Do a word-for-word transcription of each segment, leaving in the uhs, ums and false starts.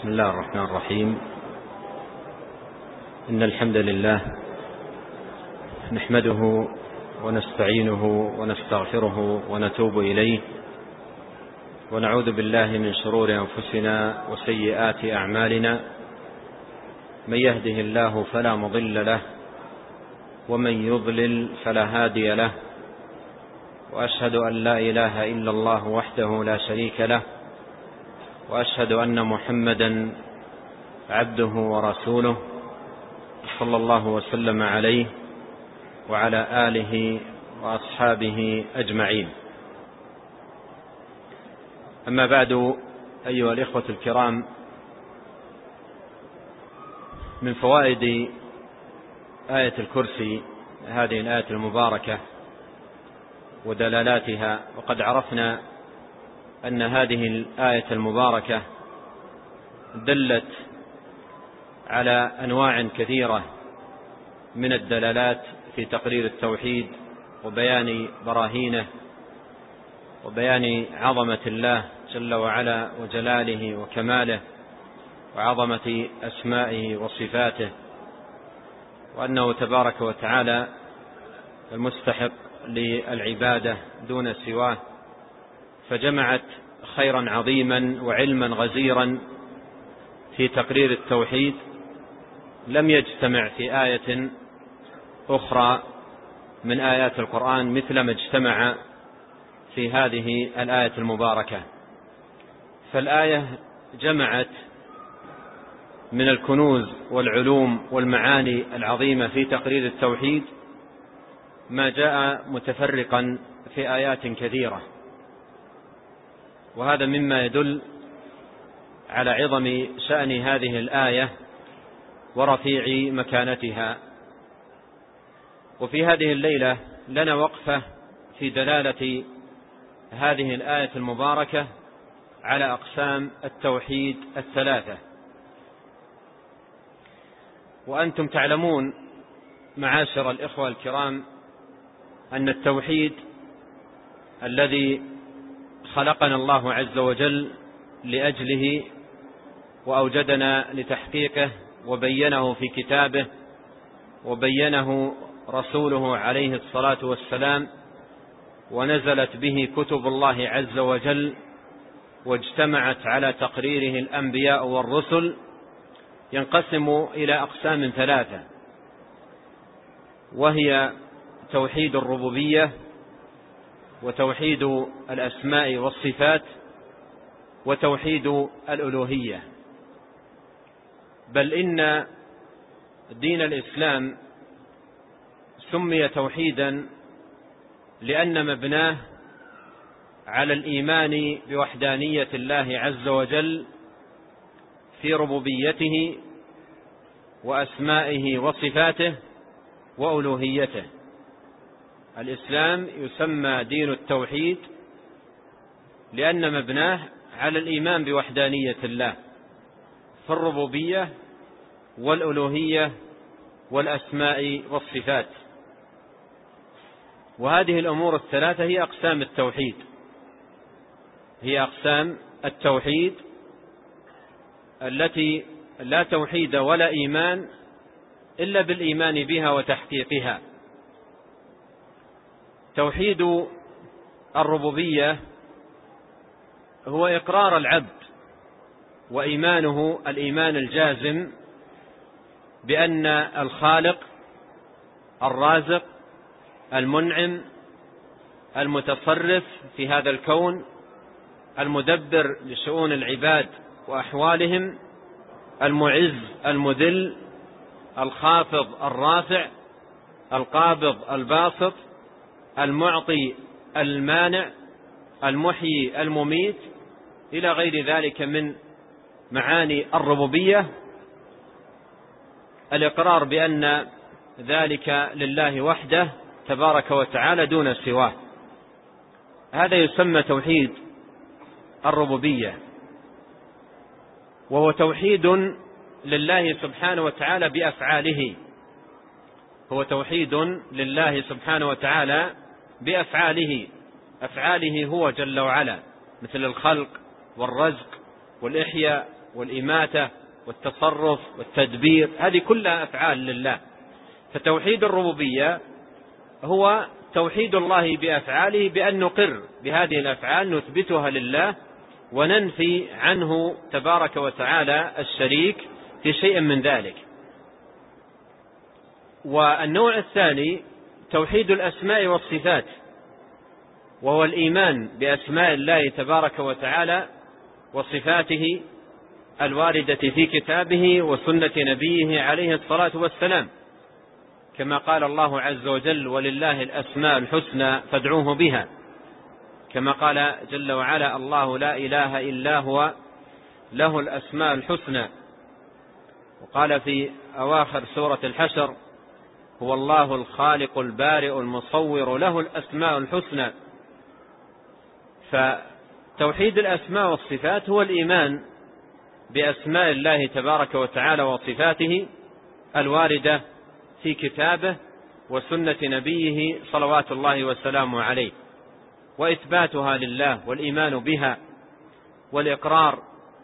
بسم الله الرحمن الرحيم. إن الحمد لله نحمده ونستعينه ونستغفره ونتوب إليه، ونعوذ بالله من شرور أنفسنا وسيئات أعمالنا. من يهده الله فلا مضل له، ومن يضلل فلا هادي له، وأشهد أن لا إله إلا الله وحده لا شريك له، وأشهد أن محمدا عبده ورسوله صلى الله وسلم عليه وعلى آله وأصحابه أجمعين. أما بعد، أيها الإخوة الكرام، من فوائد آية الكرسي هذه الآية المباركة ودلالاتها، وقد عرفنا أن هذه الآية المباركة دلت على أنواع كثيرة من الدلالات في تقرير التوحيد وبيان براهينه وبيان عظمة الله جل وعلا وجلاله وكماله وعظمة أسمائه وصفاته، وأنه تبارك وتعالى المستحق للعبادة دون سواه، فجمعت خيرا عظيما وعلما غزيرا في تقرير التوحيد لم يجتمع في آية أخرى من آيات القرآن مثل ما اجتمع في هذه الآية المباركة. فالآية جمعت من الكنوز والعلوم والمعاني العظيمة في تقرير التوحيد ما جاء متفرقا في آيات كثيرة، وهذا مما يدل على عظم شأن هذه الآية ورفيع مكانتها. وفي هذه الليلة لنا وقفة في دلالة هذه الآية المباركة على أقسام التوحيد الثلاثة. وأنتم تعلمون معاشر الإخوة الكرام أن التوحيد الذي خلقنا الله عز وجل لأجله وأوجدنا لتحقيقه وبينه في كتابه وبينه رسوله عليه الصلاة والسلام، ونزلت به كتب الله عز وجل واجتمعت على تقريره الأنبياء والرسل، ينقسم إلى أقسام ثلاثة، وهي توحيد الربوبية، وتوحيد الأسماء والصفات، وتوحيد الألوهية. بل إن دين الإسلام سمي توحيدا لأن مبناه على الإيمان بوحدانية الله عز وجل في ربوبيته وأسمائه وصفاته وألوهيته. الإسلام يسمى دين التوحيد لأن مبناه على الإيمان بوحدانية الله في الربوبية والألوهية والأسماء والصفات. وهذه الأمور الثلاثة هي أقسام التوحيد هي أقسام التوحيد التي لا توحيد ولا إيمان إلا بالإيمان بها وتحقيقها. توحيد الربوبية هو إقرار العبد وإيمانه الإيمان الجازم بأن الخالق الرازق المنعم المتصرف في هذا الكون المدبر لشؤون العباد وأحوالهم، المعز المذل، الخافض الرافع، القابض الباسط، المعطي المانع، المحيي المميت، إلى غير ذلك من معاني الربوبية. الإقرار بأن ذلك لله وحده تبارك وتعالى دون سواه، هذا يسمى توحيد الربوبية، وهو توحيد لله سبحانه وتعالى بأفعاله هو توحيد لله سبحانه وتعالى بأفعاله أفعاله هو جل وعلا، مثل الخلق والرزق والإحياء والإماتة والتصرف والتدبير، هذه كلها أفعال لله. فتوحيد الربوبية هو توحيد الله بأفعاله، بأن نقر بهذه الأفعال نثبتها لله وننفي عنه تبارك وتعالى الشريك في شيء من ذلك. والنوع الثاني توحيد الأسماء والصفات، وهو الإيمان بأسماء الله تبارك وتعالى وصفاته الواردة في كتابه وسنة نبيه عليه الصلاة والسلام، كما قال الله عز وجل: ولله الأسماء الحسنى فادعوه بها، كما قال جل وعلا: الله لا إله إلا هو له الأسماء الحسنى. وقال في أواخر سورة الحشر: هو الله الخالق البارئ المصور له الأسماء الحسنى. فتوحيد الأسماء والصفات هو الإيمان بأسماء الله تبارك وتعالى وصفاته الواردة في كتابه وسنة نبيه صلوات الله وسلامه عليه، وإثباتها لله والإيمان بها والإقرار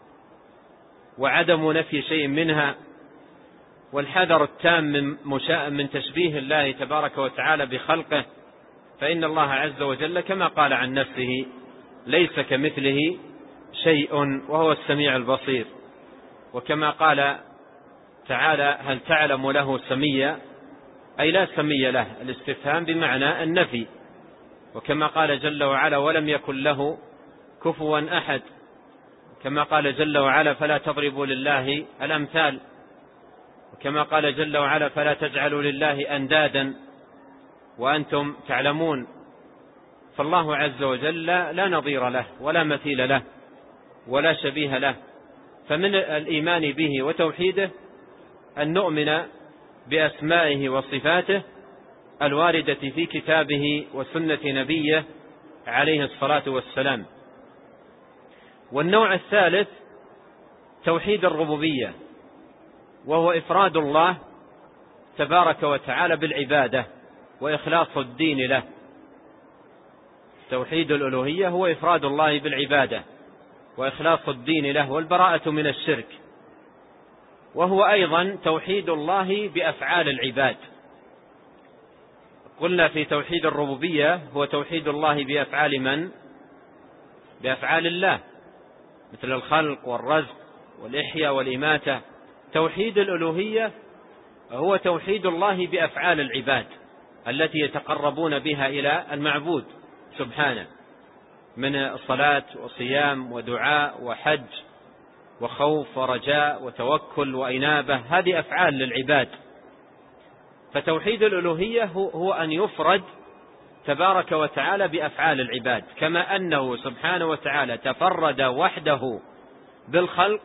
وعدم نفي شيء منها، والحذر التام من, من تشبيه الله تبارك وتعالى بخلقه، فإن الله عز وجل كما قال عن نفسه: ليس كمثله شيء وهو السميع البصير. وكما قال تعالى: هل تعلم له سميا، أي لا سمي له، الاستفهام بمعنى النفي. وكما قال جل وعلا: ولم يكن له كفوا أحد. كما قال جل وعلا: فلا تضربوا لله الأمثال. وكما قال جل وعلا: فلا تجعلوا لله أندادا وأنتم تعلمون. فالله عز وجل لا نظير له ولا مثيل له ولا شبيه له. فمن الإيمان به وتوحيده أن نؤمن بأسمائه وصفاته الواردة في كتابه وسنة نبيه عليه الصلاة والسلام. والنوع الثالث توحيد الربوبية، وهو إفراد الله تبارك وتعالى بالعبادة وإخلاص الدين له. توحيد الألوهية هو إفراد الله بالعبادة وإخلاص الدين له والبراءة من الشرك، وهو أيضا توحيد الله بأفعال العباد. قلنا في توحيد الربوبية هو توحيد الله بأفعال من؟ بأفعال الله، مثل الخلق والرزق والإحياء والإماتة. توحيد الألوهية هو توحيد الله بأفعال العباد التي يتقربون بها إلى المعبود سبحانه، من الصلاة وصيام ودعاء وحج وخوف ورجاء وتوكل وإنابة، هذه أفعال للعباد. فتوحيد الألوهية هو أن يفرد تبارك وتعالى بأفعال العباد، كما أنه سبحانه وتعالى تفرد وحده بالخلق،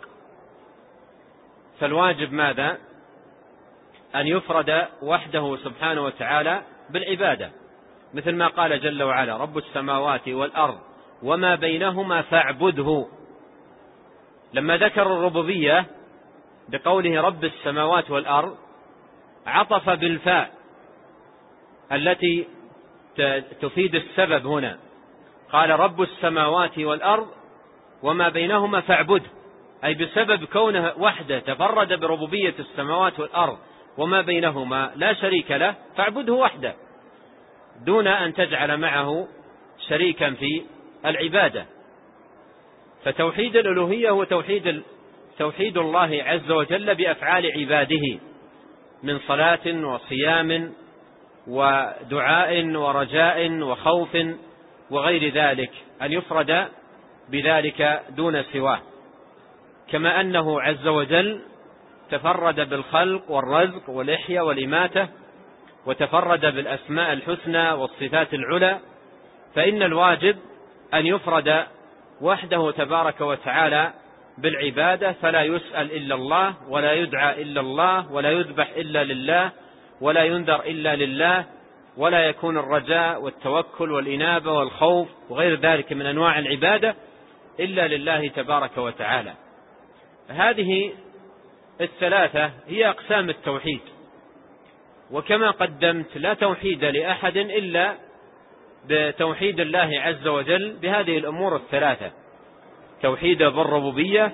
فالواجب ماذا؟ أن يفرد وحده سبحانه وتعالى بالعبادة، مثل ما قال جل وعلا: رب السماوات والأرض وما بينهما فاعبده. لما ذكر الربوبية بقوله رب السماوات والأرض عطف بالفاء التي تفيد السبب هنا، قال: رب السماوات والأرض وما بينهما فاعبده، أي بسبب كونه وحده تفرد بربوبية السماوات والأرض وما بينهما لا شريك له، فاعبده وحده دون أن تجعل معه شريكا في العبادة. فتوحيد الألوهية هو توحيد توحيد الله عز وجل بأفعال عباده من صلاة وصيام ودعاء ورجاء وخوف وغير ذلك، أن يفرد بذلك دون سواه، كما أنه عز وجل تفرد بالخلق والرزق والإحياء والإماتة وتفرد بالأسماء الحسنى والصفات العلى، فإن الواجب أن يفرد وحده تبارك وتعالى بالعبادة، فلا يسأل إلا الله ولا يدعى إلا الله ولا يذبح إلا لله ولا ينذر إلا لله، ولا يكون الرجاء والتوكل والإنابة والخوف وغير ذلك من أنواع العبادة إلا لله تبارك وتعالى. هذه الثلاثة هي أقسام التوحيد، وكما قدمت لا توحيد لأحد إلا بتوحيد الله عز وجل بهذه الأمور الثلاثة: توحيد بالربوبية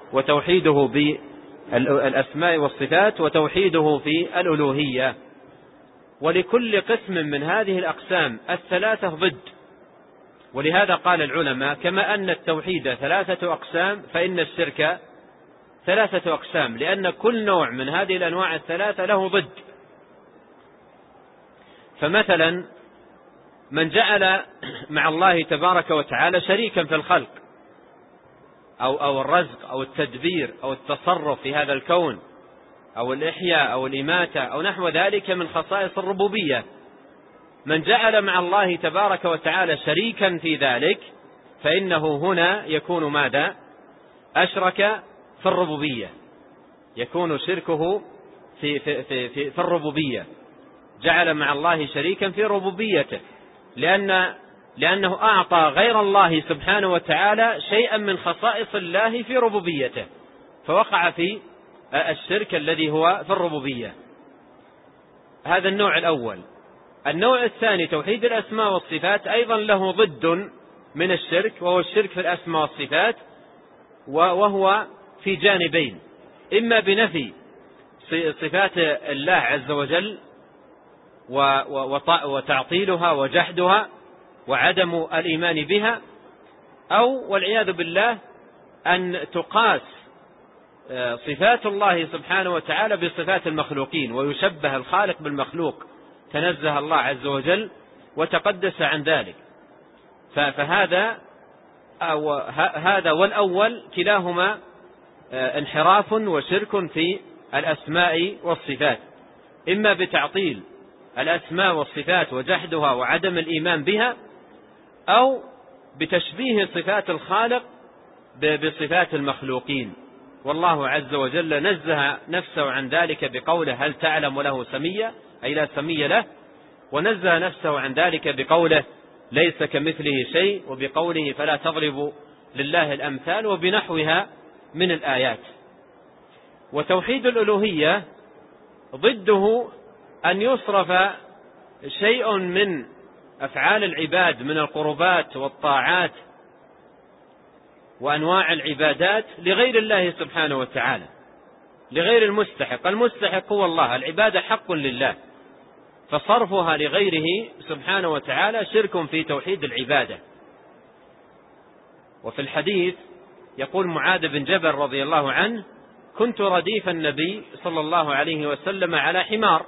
وتوحيده بالأسماء والصفات، وتوحيده في الألوهية. ولكل قسم من هذه الأقسام الثلاثة ضد، ولهذا قال العلماء كما أن التوحيد ثلاثة أقسام فإن الشرك ثلاثة أقسام، لأن كل نوع من هذه الأنواع الثلاثة له ضد. فمثلا من جعل مع الله تبارك وتعالى شريكا في الخلق أو, أو الرزق أو التدبير أو التصرف في هذا الكون أو الإحياء أو الإماتة أو نحو ذلك من خصائص الربوبية، من جعل مع الله تبارك وتعالى شريكا في ذلك فإنه هنا يكون ماذا؟ أشرك في الربوبية، يكون شركه في, في, في, في, في الربوبية، جعل مع الله شريكا في ربوبيته، لأن لأنه أعطى غير الله سبحانه وتعالى شيئا من خصائص الله في ربوبيته، فوقع في الشرك الذي هو في الربوبية. هذا النوع الأول. النوع الثاني توحيد الأسماء والصفات، أيضا له ضد من الشرك، وهو الشرك في الأسماء والصفات، وهو في جانبين: إما بنفي صفات الله عز وجل وتعطيلها وجحدها وعدم الإيمان بها، أو والعياذ بالله أن تقاس صفات الله سبحانه وتعالى بصفات المخلوقين، ويشبه الخالق بالمخلوق، تنزه الله عز وجل وتقدس عن ذلك. فهذا أو هذا والأول كلاهما انحراف وشرك في الأسماء والصفات، إما بتعطيل الأسماء والصفات وجحدها وعدم الإيمان بها، أو بتشبيه صفات الخالق بصفات المخلوقين. والله عز وجل نزه نفسه عن ذلك بقوله: هل تعلم له سميا؟ أي لا سمي له. ونزه نفسه عن ذلك بقوله: ليس كمثله شيء، وبقوله: فلا تضربوا لله الأمثال، وبنحوها من الآيات. وتوحيد الألوهية ضده أن يصرف شيء من أفعال العباد من القربات والطاعات وأنواع العبادات لغير الله سبحانه وتعالى، لغير المستحق. المستحق هو الله، العبادة حق لله، فصرفها لغيره سبحانه وتعالى شرك في توحيد العبادة. وفي الحديث يقول معاذ بن جبل رضي الله عنه: كنت رديف النبي صلى الله عليه وسلم على حمار،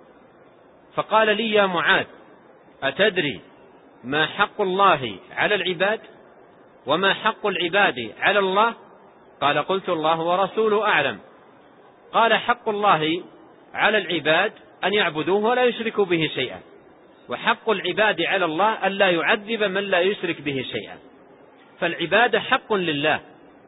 فقال لي: يا معاذ، أتدري ما حق الله على العباد وما حق العباد على الله؟ قال: قلت: الله ورسوله أعلم. قال: حق الله على العباد أن يعبدوه ولا يشركوا به شيئا، وحق العباد على الله أن لا يعذب من لا يشرك به شيئا. فالعبادة حق لله،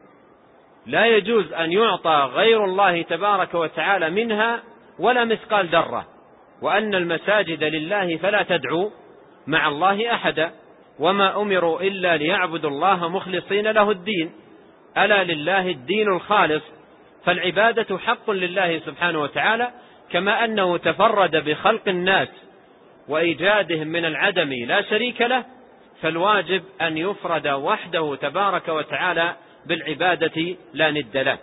لا يجوز أن يعطى غير الله تبارك وتعالى منها ولا مثقال ذرة، وأن المساجد لله فلا تدعوا مع الله أحدا، وما أمروا إلا ليعبدوا الله مخلصين له الدين، ألا لله الدين الخالص. فالعبادة حق لله سبحانه وتعالى، كما أنه تفرد بخلق الناس وإيجادهم من العدم لا شريك له، فالواجب أن يفرد وحده تبارك وتعالى بالعبادة لا ند له.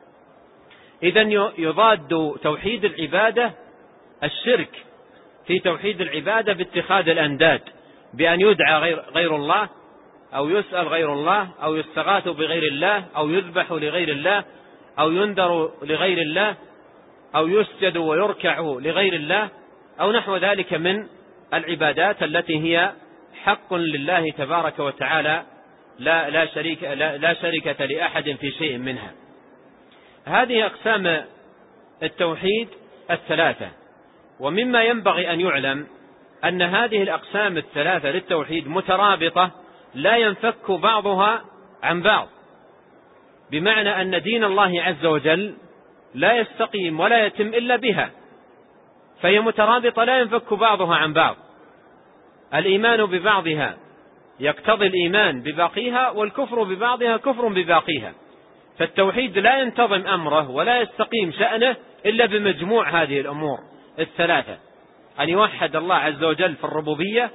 إذن يضاد توحيد العبادة الشرك في توحيد العبادة باتخاذ الأنداد، بأن يدعى غير, غير الله، أو يسأل غير الله، أو يستغاث بغير الله، أو يذبح لغير الله، أو ينذر لغير الله، أو يسجد ويركع لغير الله، أو نحو ذلك من العبادات التي هي حق لله تبارك وتعالى، لا, لا, شريك لا, لا شركة لأحد في شيء منها. هذه أقسام التوحيد الثلاثة. ومما ينبغي أن يعلم أن هذه الأقسام الثلاثة للتوحيد مترابطة، لا ينفك بعضها عن بعض، بمعنى أن دين الله عز وجل لا يستقيم ولا يتم إلا بها، فهي مترابطة لا ينفك بعضها عن بعض. الإيمان ببعضها يقتضي الإيمان بباقيها، والكفر ببعضها كفر بباقيها. فالتوحيد لا ينتظم أمره ولا يستقيم شأنه إلا بمجموع هذه الأمور الثلاثة: أن يوحد الله عز وجل في الربوبية،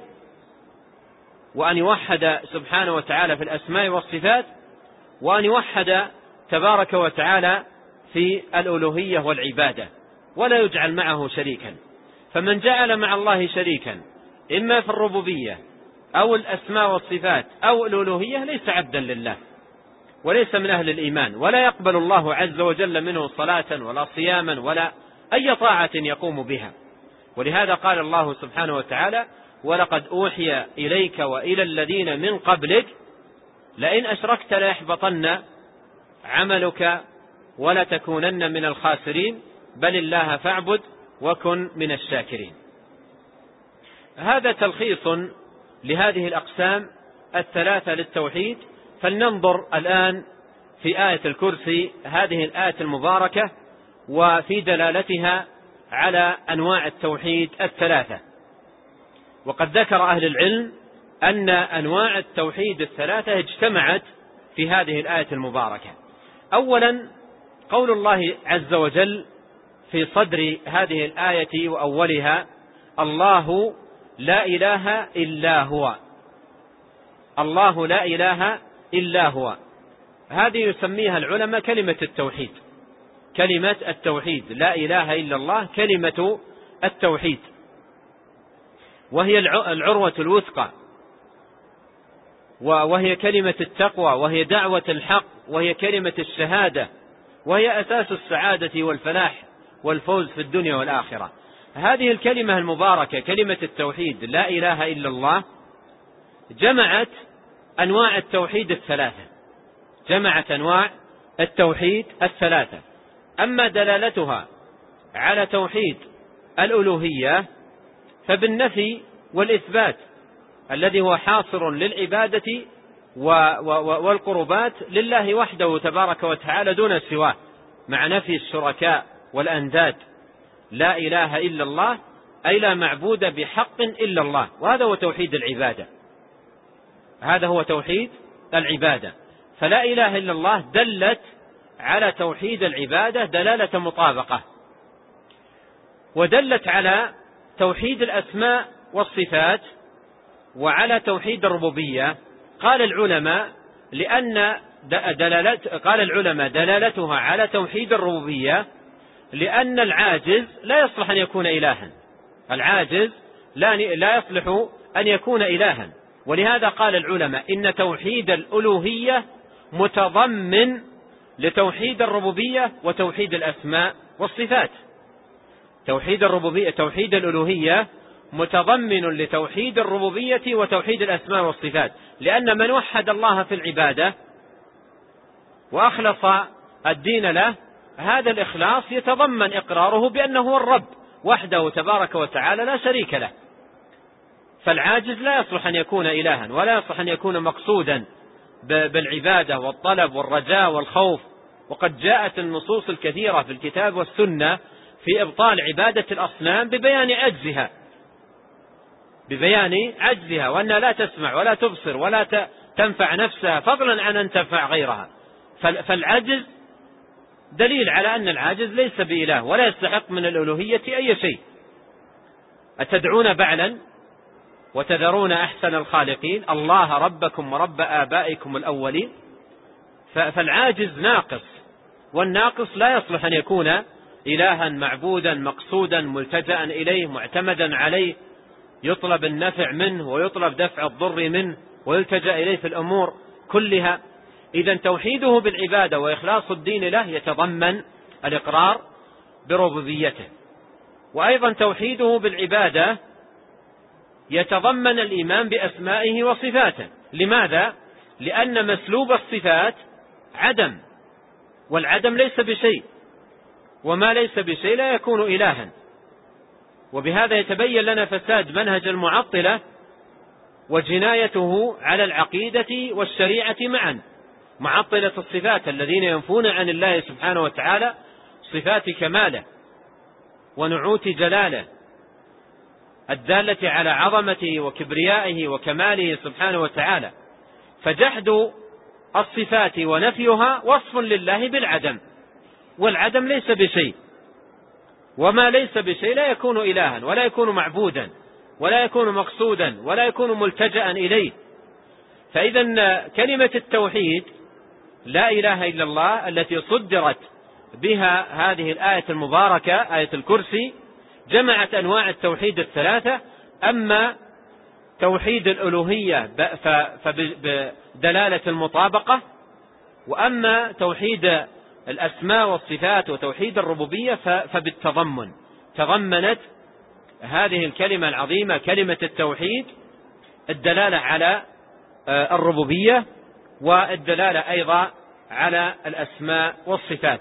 وأن يوحد سبحانه وتعالى في الأسماء والصفات، وأن يوحد تبارك وتعالى في الألوهية والعبادة ولا يجعل معه شريكا. فمن جعل مع الله شريكا إما في الربوبية أو الأسماء والصفات أو الألوهية ليس عبدا لله وليس من أهل الإيمان، ولا يقبل الله عز وجل منه صلاة ولا صياما ولا أي طاعة يقوم بها. ولهذا قال الله سبحانه وتعالى: ولقد أوحي إليك وإلى الذين من قبلك لئن أشركت ليحبطن عملك ولتكونن من الخاسرين بل الله فاعبد وكن من الشاكرين. هذا تلخيص لهذه الأقسام الثلاثة للتوحيد. فلننظر الآن في آية الكرسي، هذه الآية المباركة، وفي دلالتها على أنواع التوحيد الثلاثة. وقد ذكر أهل العلم أن أنواع التوحيد الثلاثة اجتمعت في هذه الآية المباركة. أولا قول الله عز وجل في صدر هذه الآية وأولها: الله لا إله إلا هو. الله لا إله إلا هو، هذه يسميها العلماء كلمة التوحيد. كلمة التوحيد لا إله إلا الله كلمة التوحيد، وهي العروة الوثقى، وهي كلمة التقوى، وهي دعوة الحق، وهي كلمة الشهادة، وهي أساس السعادة والفلاح والفوز في الدنيا والآخرة. هذه الكلمة المباركة كلمة التوحيد لا إله إلا الله جمعت أنواع التوحيد الثلاثة، جمعت أنواع التوحيد الثلاثة. أما دلالتها على توحيد الألوهية فبالنفي والإثبات الذي هو حاصر للعبادة والقربات لله وحده تبارك وتعالى دون سواه، مع نفي الشركاء والأنداد. لا إله إلا الله أي لا معبود بحق إلا الله، وهذا هو توحيد العبادة، هذا هو توحيد العبادة. فلا إله إلا الله دلت على توحيد العبادة دلالة مطابقة، ودلت على توحيد الأسماء والصفات وعلى توحيد الربوبية. قال العلماء لأن دلالت قال العلماء دلالتها على توحيد الربوبية لأن العاجز لا يصلح أن يكون إلها، العاجز لا لا يصلح أن يكون إلها. ولهذا قال العلماء إن توحيد الألوهية متضمن لتوحيد الربوبية وتوحيد الأسماء والصفات. توحيد الربوبية توحيد الألوهية متضمن لتوحيد الربوبية وتوحيد الأسماء والصفات، لأن من وحد الله في العبادة وأخلص الدين له هذا الإخلاص يتضمن إقراره بأنه هو الرب وحده تبارك وتعالى لا شريك له. فالعاجز لا يصلح أن يكون إلها ولا يصلح أن يكون مقصودا بالعبادة والطلب والرجاء والخوف. وقد جاءت النصوص الكثيرة في الكتاب والسنة في إبطال عبادة الأصنام ببيان عجزها ببيان عجزها وأنها لا تسمع ولا تبصر ولا تنفع نفسها فضلا عن أن تنفع غيرها. فالعجز دليل على أن العاجز ليس بإله ولا يستحق من الألوهية أي شيء. أتدعون بعلا وتذرون أحسن الخالقين الله ربكم ورب آبائكم الأولين. فالعاجز ناقص، والناقص لا يصلح أن يكون إلها معبودا مقصودا ملتجأ إليه معتمدا عليه، يطلب النفع منه ويطلب دفع الضر منه ويلتجأ إليه في الأمور كلها. إذن توحيده بالعبادة وإخلاص الدين له يتضمن الإقرار بربوبيته، وأيضا توحيده بالعبادة يتضمن الإيمان بأسمائه وصفاته. لماذا؟ لأن مسلوب الصفات عدم، والعدم ليس بشيء، وما ليس بشيء لا يكون إلها. وبهذا يتبين لنا فساد منهج المعطلة وجنايته على العقيدة والشريعة معا. معطلة الصفات الذين ينفون عن الله سبحانه وتعالى صفات كماله ونعوت جلاله الدالة على عظمته وكبريائه وكماله سبحانه وتعالى. فجحد الصفات ونفيها وصف لله بالعدم، والعدم ليس بشيء، وما ليس بشيء لا يكون إلها ولا يكون معبودا ولا يكون مقصودا ولا يكون ملتجأ إليه. فإذا كلمة التوحيد لا إله إلا الله التي صدرت بها هذه الآية المباركة آية الكرسي جمعت أنواع التوحيد الثلاثة. أما توحيد الألوهية فبدلالة المطابقة، وأما توحيد الأسماء والصفات وتوحيد الربوبية فبالتضمن. تضمنت هذه الكلمة العظيمة كلمة التوحيد الدلالة على الربوبية والدلالة أيضا على الأسماء والصفات.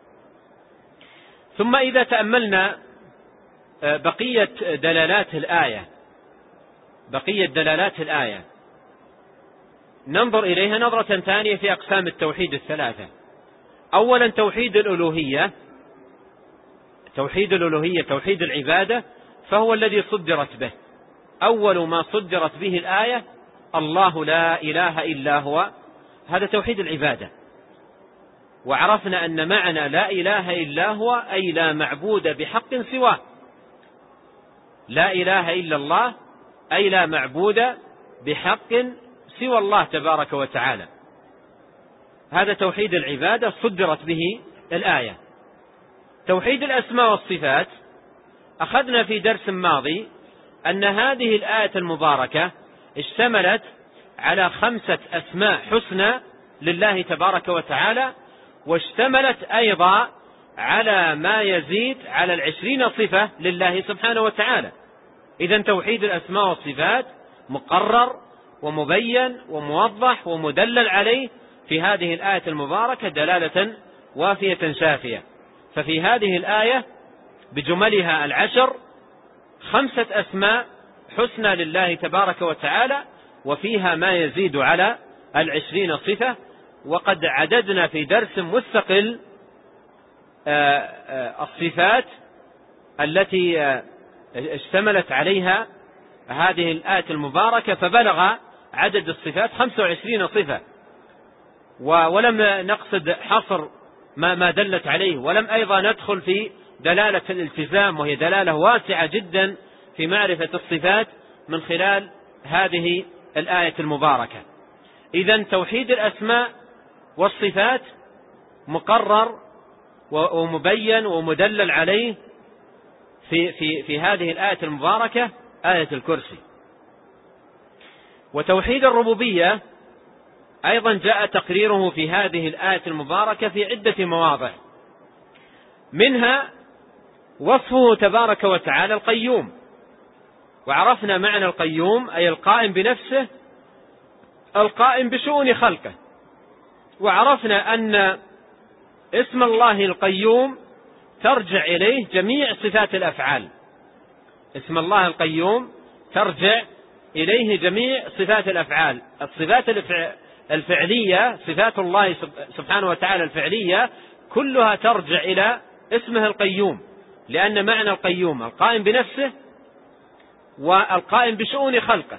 ثم إذا تأملنا بقية دلالات الآية بقية دلالات الآية ننظر إليها نظرة ثانية في أقسام التوحيد الثلاثة. أولا توحيد الألوهية توحيد الألوهية توحيد العبادة، فهو الذي صدرت به. أول ما صدرت به الآية الله لا إله إلا هو، هذا توحيد العبادة. وعرفنا أن معنى لا إله إلا هو أي لا معبود بحق سواه. لا إله إلا الله أي لا معبود بحق سوى الله تبارك وتعالى. هذا توحيد العبادة صدرت به الآية. توحيد الأسماء والصفات أخذنا في درس ماضي أن هذه الآية المباركة اشتملت على خمسة أسماء حسنى لله تبارك وتعالى، واشتملت أيضا على ما يزيد على العشرين صفة لله سبحانه وتعالى. إذن توحيد الأسماء والصفات مقرر ومبين وموضح ومدلل عليه في هذه الآية المباركة دلالة وافية شافية. ففي هذه الآية بجملها العشر خمسة أسماء حسنى لله تبارك وتعالى، وفيها ما يزيد على العشرين صفة. وقد عددنا في درس مستقل الصفات التي اشتملت عليها هذه الآية المباركة، فبلغ عدد الصفات خمسة وعشرين صفة، ولم نقصد حصر ما ما دلت عليه، ولم أيضا ندخل في دلالة الالتزام، وهي دلالة واسعة جدا في معرفة الصفات من خلال هذه الآية المباركة. إذن توحيد الأسماء والصفات مقرر ومبين ومدلل عليه في في في هذه الآية المباركة آية الكرسي. وتوحيد الربوبية أيضا جاء تقريره في هذه الآية المباركة في عدة مواضع، منها وصفه تبارك وتعالى القيوم. وعرفنا معنى القيوم أي القائم بنفسه القائم بشؤون خلقه. وعرفنا أن اسم الله القيوم ترجع إليه جميع صفات الأفعال. اسم الله القيوم ترجع إليه جميع صفات الأفعال. الصفات الفعلية صفات الله سبحانه وتعالى الفعلية كلها ترجع إلى اسمه القيوم، لأن معنى القيوم القائم بنفسه والقائم بشؤون خلقه.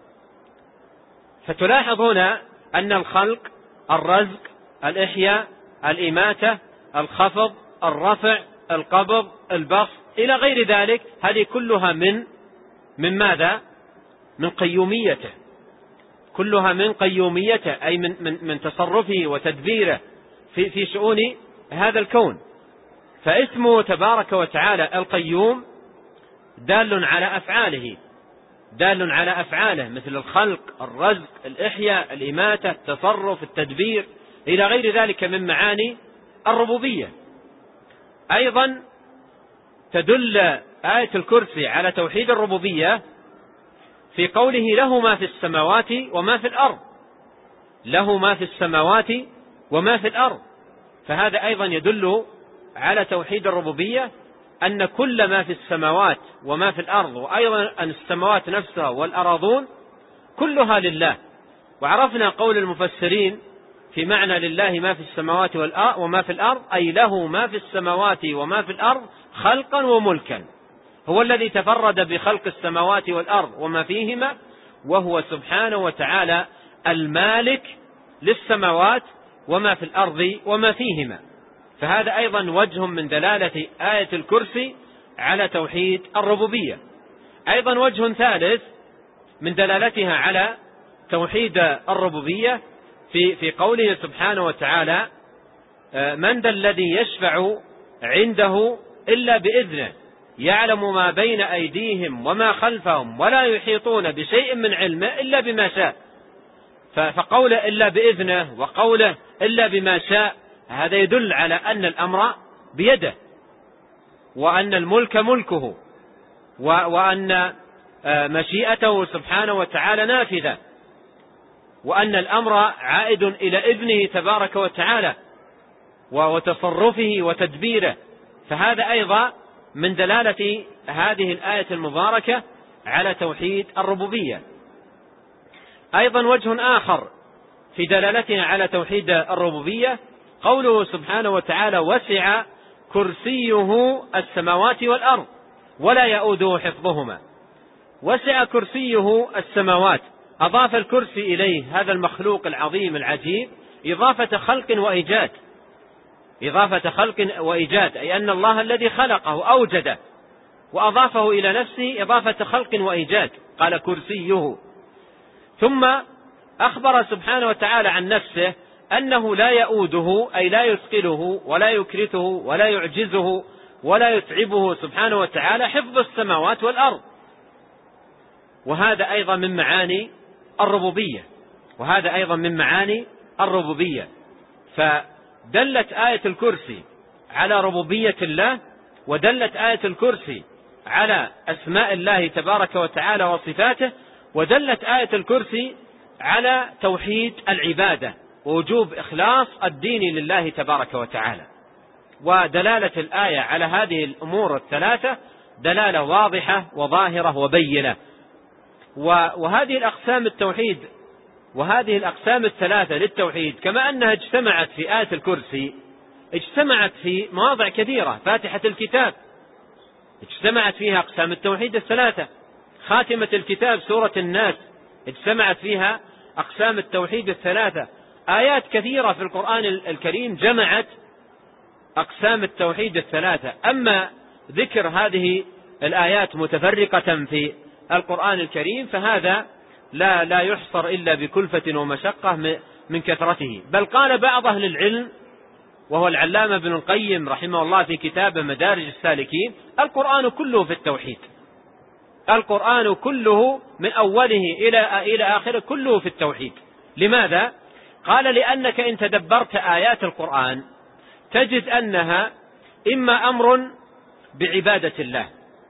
فتلاحظ هنا أن الخلق الرزق الإحياء الإماتة الخفض الرفع القبض البسط إلى غير ذلك، هذه كلها من من ماذا؟ من قيوميته، كلها من قيوميته أي من من من تصرفه وتدبيره في في شؤون هذا الكون. فاسمه تبارك وتعالى القيوم دال على أفعاله دال على أفعاله مثل الخلق الرزق الإحياء الإماتة التصرف التدبير إلى غير ذلك من معاني الربوبية. أيضا تدل آية الكرسي على توحيد الربوبية في قوله له ما في السماوات وما في الأرض، له ما في السماوات وما في الأرض. فهذا أيضا يدل على توحيد الربوبية، أن كل ما في السماوات وما في الأرض، وأيضا أن السماوات نفسها والأراضون كلها لله. وعرفنا قول المفسرين في معنى لله ما في السماوات وما في الأرض أي له ما في السماوات وما في الأرض خلقا وملكا، هو الذي تفرد بخلق السماوات والأرض وما فيهما، وهو سبحانه وتعالى المالك للسماوات وما في الأرض وما فيهما. فهذا أيضا وجه من دلالة آية الكرسي على توحيد الربوبية. أيضا وجه ثالث من دلالتها على توحيد الربوبية في في قوله سبحانه وتعالى من ذا الذي يشفع عنده إلا بإذنه يعلم ما بين أيديهم وما خلفهم ولا يحيطون بشيء من علمه إلا بما شاء. فقوله إلا بإذنه وقوله إلا بما شاء هذا يدل على أن الأمر بيده، وأن الملك ملكه، وأن مشيئته سبحانه وتعالى نافذة، وأن الأمر عائد إلى ابنه تبارك وتعالى وتصرفه وتدبيره. فهذا أيضا من دلالة هذه الآية المباركة على توحيد الربوبية. أيضا وجه آخر في دلالتها على توحيد الربوبية قوله سبحانه وتعالى وسع كرسيه السماوات والأرض ولا يؤوده حفظهما. وسع كرسيه السماوات، أضاف الكرسي إليه هذا المخلوق العظيم العجيب إضافة خلق وإيجاد، إضافة خلق وإيجاد، أي أن الله الذي خلقه أوجده وأضافه إلى نفسه إضافة خلق وإيجاد، قال كرسيه. ثم أخبر سبحانه وتعالى عن نفسه أنه لا يؤوده أي لا يثقله ولا يكرته ولا يعجزه ولا يتعبه سبحانه وتعالى حفظ السماوات والأرض، وهذا أيضا من معاني الربوبية، وهذا أيضا من معاني الربوبية. فدلت آية الكرسي على ربوبية الله، ودلت آية الكرسي على أسماء الله تبارك وتعالى وصفاته، ودلت آية الكرسي على توحيد العبادة ووجوب إخلاص الدين لله تبارك وتعالى. ودلالة الآية على هذه الأمور الثلاثة دلالة واضحة وظاهرة وبينة. وهذه الأقسام التوحيد وهذه الأقسام الثلاثة للتوحيد كما أنها اجتمعت في آية الكرسي اجتمعت في مواضع كثيرة. فاتحة الكتاب اجتمعت فيها أقسام التوحيد الثلاثة، خاتمة الكتاب سورة الناس اجتمعت فيها أقسام التوحيد الثلاثة. آيات كثيرة في القرآن الكريم جمعت أقسام التوحيد الثلاثة. أما ذكر هذه الآيات متفرقة في القرآن الكريم فهذا لا لا يحصر إلا بكلفة ومشقة من كثرته. بل قال بعض أهل العلم وهو العلامة ابن القيم رحمه الله في كتاب مدارج السالكين القرآن كله في التوحيد، القرآن كله من أوله إلى إلى آخره كله في التوحيد. لماذا؟ قال لأنك إن تدبرت آيات القرآن تجد أنها إما أمر بعبادة الله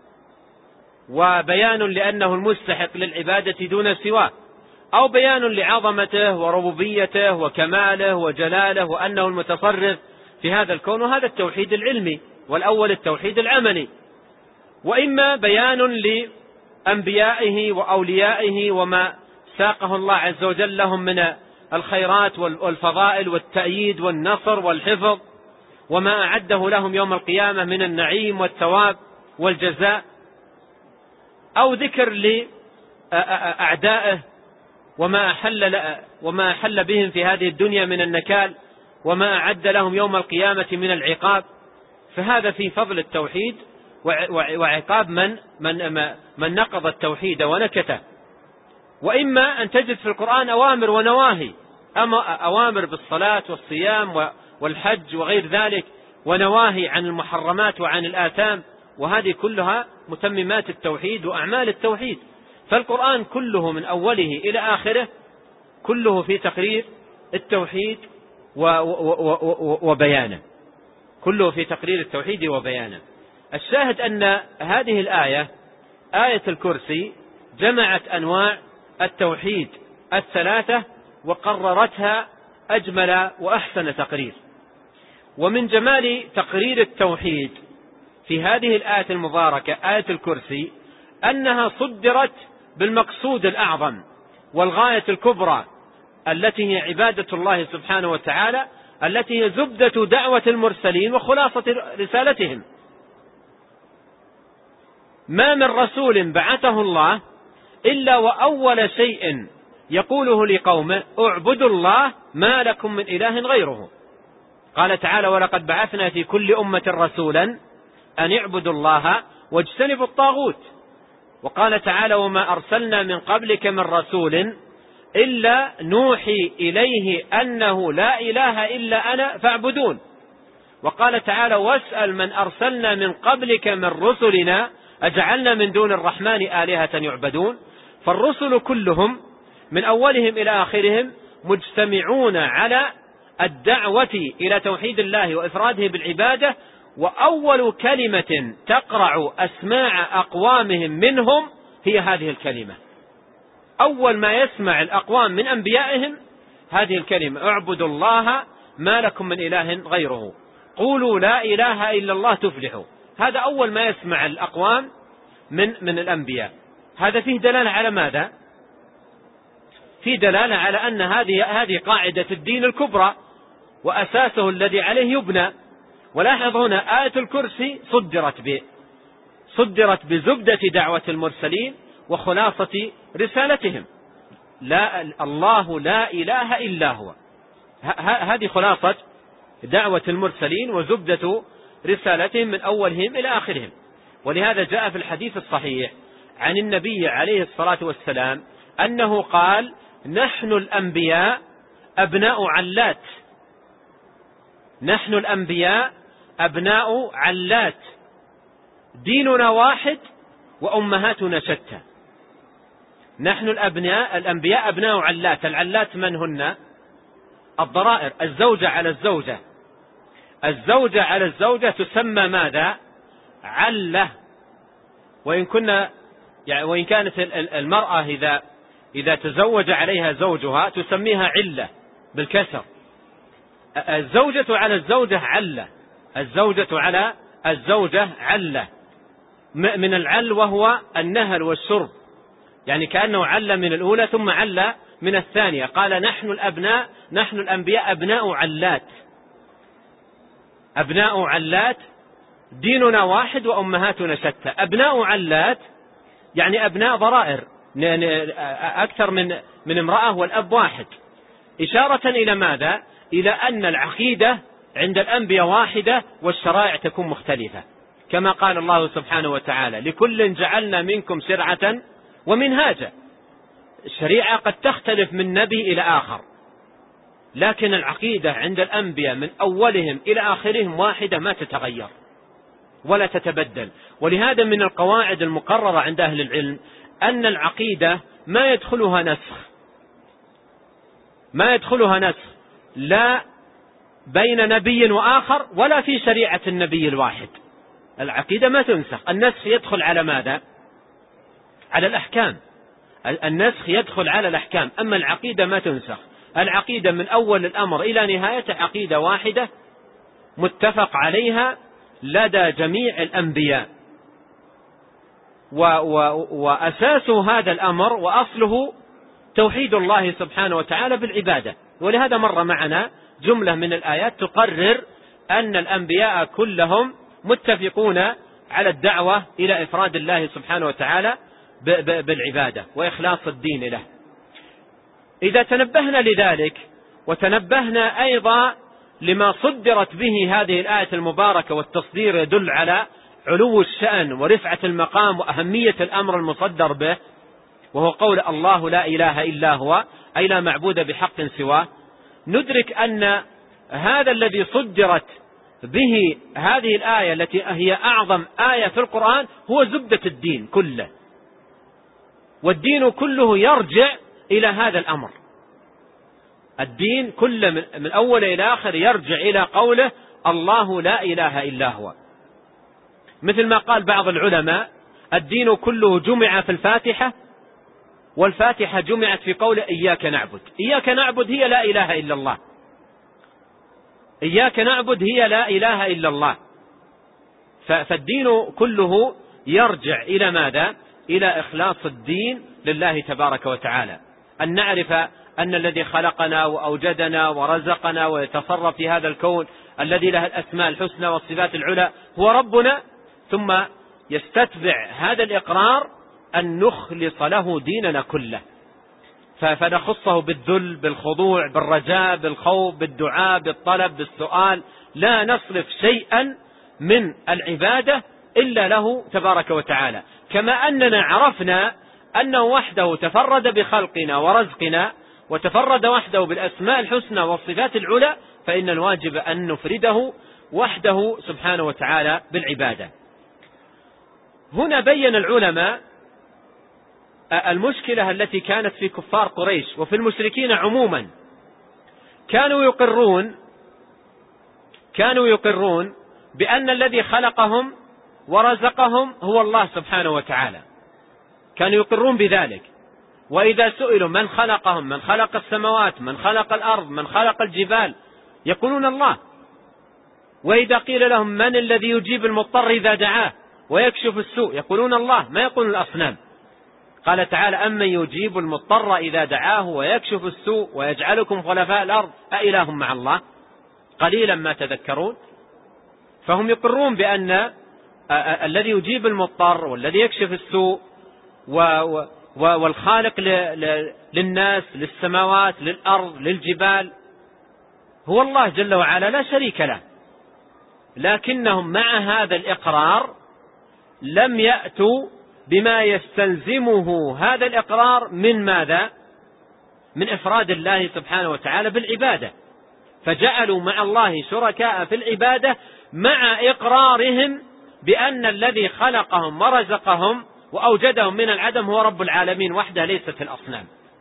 وبيان لأنه المستحق للعبادة دون سواه، أو بيان لعظمته وربوبيته وكماله وجلاله وأنه المتصرف في هذا الكون، وهذا التوحيد العلمي، والأول التوحيد العملي. وإما بيان لأنبيائه وأوليائه وما ساقه الله عز وجل لهم من الخيرات والفضائل والتأييد والنصر والحفظ، وما أعده لهم يوم القيامة من النعيم والثواب والجزاء، أو ذكر لأعدائه وما أحل, وما أحل بهم في هذه الدنيا من النكال وما أعد لهم يوم القيامة من العقاب. فهذا في فضل التوحيد وعقاب من, من, من نقض التوحيد ونكته. وإما أن تجد في القرآن أوامر ونواهي، أما أوامر بالصلاة والصيام والحج وغير ذلك، ونواهي عن المحرمات وعن الآثام، وهذه كلها متممات التوحيد وأعمال التوحيد. فالقرآن كله من أوله إلى آخره كله في تقرير التوحيد وبيانه، كله في تقرير التوحيد وبيانه. الشاهد أن هذه الآية آية الكرسي جمعت أنواع التوحيد الثلاثة وقررتها أجمل وأحسن تقرير. ومن جمال تقرير التوحيد في هذه الآية المباركة آية الكرسي أنها صدرت بالمقصود الأعظم والغاية الكبرى التي هي عبادة الله سبحانه وتعالى، التي هي زبدة دعوة المرسلين وخلاصة رسالتهم. ما من رسول بعثه الله إلا وأول شيء يقوله لقومه اعبدوا الله ما لكم من إله غيره. قال تعالى ولقد بعثنا في كل أمة رسولا أن اعبدوا الله واجتنبوا الطاغوت. وقال تعالى وما أرسلنا من قبلك من رسول إلا نوحي إليه أنه لا إله إلا أنا فاعبدون. وقال تعالى واسأل من أرسلنا من قبلك من رسلنا أجعلنا من دون الرحمن آلهة يعبدون. فالرسل كلهم من أولهم إلى آخرهم مجتمعون على الدعوة إلى توحيد الله وإفراده بالعبادة، وأول كلمة تقرع أسماع أقوامهم منهم هي هذه الكلمة. أول ما يسمع الأقوام من أنبيائهم هذه الكلمة اعبدوا الله ما لكم من إله غيره، قولوا لا إله إلا الله تفلحوا. هذا أول ما يسمع الأقوام من من الأنبياء. هذا فيه دلالة على ماذا؟ فيه دلالة على أن هذه هذه قاعدة الدين الكبرى وأساسه الذي عليه يبنى. ولاحظ هنا آية الكرسي صدرت ب صدرت بزبدة دعوة المرسلين وخلاصة رسالتهم، لا الله لا إله إلا هو. هذه خلاصة دعوة المرسلين وزبدة رسالتهم من أولهم إلى آخرهم. ولهذا جاء في الحديث الصحيح عن النبي عليه الصلاة والسلام أنه قال نحن الأنبياء أبناء علات، نحن الأنبياء أبناء علات، ديننا واحد وأمهاتنا شتى. نحن الأبناء الأنبياء أبناء علات. العلات من هن؟ الضرائر، الزوجة على الزوجة. الزوجة على الزوجة تسمى ماذا؟ علة. وإن كنا يعني وإن كانت المرأة إذا إذا تزوج عليها زوجها تسميها علة بالكسر. الزوجة على الزوجة علة، الزوجة على الزوجة علة من العل وهو النهل والشرب، يعني كأنه عل من الأولى ثم عل من الثانية. قال نحن الأبناء نحن الأنبياء أبناء علات، أبناء علات، ديننا واحد وأمهاتنا شتى. أبناء علات يعني أبناء ضرائر أكثر من من امرأة والأب واحد، إشارة إلى ماذا؟ إلى أن العقيدة عند الأنبياء واحدة والشرائع تكون مختلفة، كما قال الله سبحانه وتعالى لكل جعلنا منكم شرعة ومنهاجا. الشريعة قد تختلف من نبي إلى آخر، لكن العقيدة عند الأنبياء من أولهم إلى آخرهم واحدة ما تتغير ولا تتبدل. ولهذا من القواعد المقررة عند أهل العلم أن العقيدة ما يدخلها نسخ، ما يدخلها نسخ لا بين نبي وآخر ولا في شريعة النبي الواحد. العقيدة ما تنسخ. النسخ يدخل على ماذا؟ على الأحكام. النسخ يدخل على الأحكام، أما العقيدة ما تنسخ. العقيدة من أول الأمر إلى نهايته عقيدة واحدة متفق عليها لدى جميع الأنبياء. و و وأساس هذا الأمر وأصله توحيد الله سبحانه وتعالى بالعبادة. ولهذا مر معنا جملة من الآيات تقرر أن الأنبياء كلهم متفقون على الدعوة إلى إفراد الله سبحانه وتعالى بالعبادة وإخلاص الدين له. إذا تنبهنا لذلك وتنبهنا أيضا لما صدرت به هذه الآية المباركة، والتصدير يدل على علو الشأن ورفعة المقام وأهمية الأمر المصدر به، وهو قول الله لا إله إلا هو، أي لا معبود بحق سواه، ندرك أن هذا الذي صدرت به هذه الآية التي هي أعظم آية في القرآن هو زبدة الدين كله، والدين كله يرجع إلى هذا الأمر. الدين كله من أول إلى آخر يرجع إلى قوله الله لا إله إلا هو. مثل ما قال بعض العلماء الدين كله جمع في الفاتحة، والفاتحة جمعت في قوله إياك نعبد. إياك نعبد هي لا إله إلا الله، إياك نعبد هي لا إله إلا الله. فالدين كله يرجع إلى ماذا؟ إلى إخلاص الدين لله تبارك وتعالى، أن نعرف أن الذي خلقنا وأوجدنا ورزقنا ويتصرف في هذا الكون الذي له الأسماء الحسنى والصفات العلى هو ربنا، ثم يستتبع هذا الإقرار أن نخلص له ديننا كله، فنخصه بالذل بالخضوع بالرجاء بالخوف بالدعاء بالطلب بالسؤال، لا نصرف شيئا من العبادة إلا له تبارك وتعالى. كما أننا عرفنا أنه وحده تفرد بخلقنا ورزقنا وتفرد وحده بالأسماء الحسنى والصفات العلى، فإن الواجب أن نفرده وحده سبحانه وتعالى بالعبادة. هنا بين العلماء المشكلة التي كانت في كفار قريش وفي المشركين عموما. كانوا يقرون كانوا يقرون بأن الذي خلقهم ورزقهم هو الله سبحانه وتعالى، كانوا يقرون بذلك. وإذا سئلوا من خلقهم، من خلق السماوات، من خلق الأرض، من خلق الجبال، يقولون الله. وإذا قيل لهم من الذي يجيب المضطر إذا دعاه ويكشف السوء، يقولون الله، ما يقولون الأصنام. قال تعالى: أمن يجيب المضطر إذا دعاه ويكشف السوء ويجعلكم خلفاء الأرض أإله مع الله قليلا ما تذكرون. فهم يقرون بأن الذي يجيب المضطر والذي يكشف السوء والخالق للناس، للسماوات، للأرض، للجبال، هو الله جل وعلا لا شريك له. لكنهم مع هذا الإقرار لم يأتوا بما يستلزمه هذا الإقرار من ماذا؟ من إفراد الله سبحانه وتعالى بالعبادة، فجعلوا مع الله شركاء في العبادة مع إقرارهم بأن الذي خلقهم ورزقهم وأوجدهم من العدم هو رب العالمين وحده، ليست الأصنام.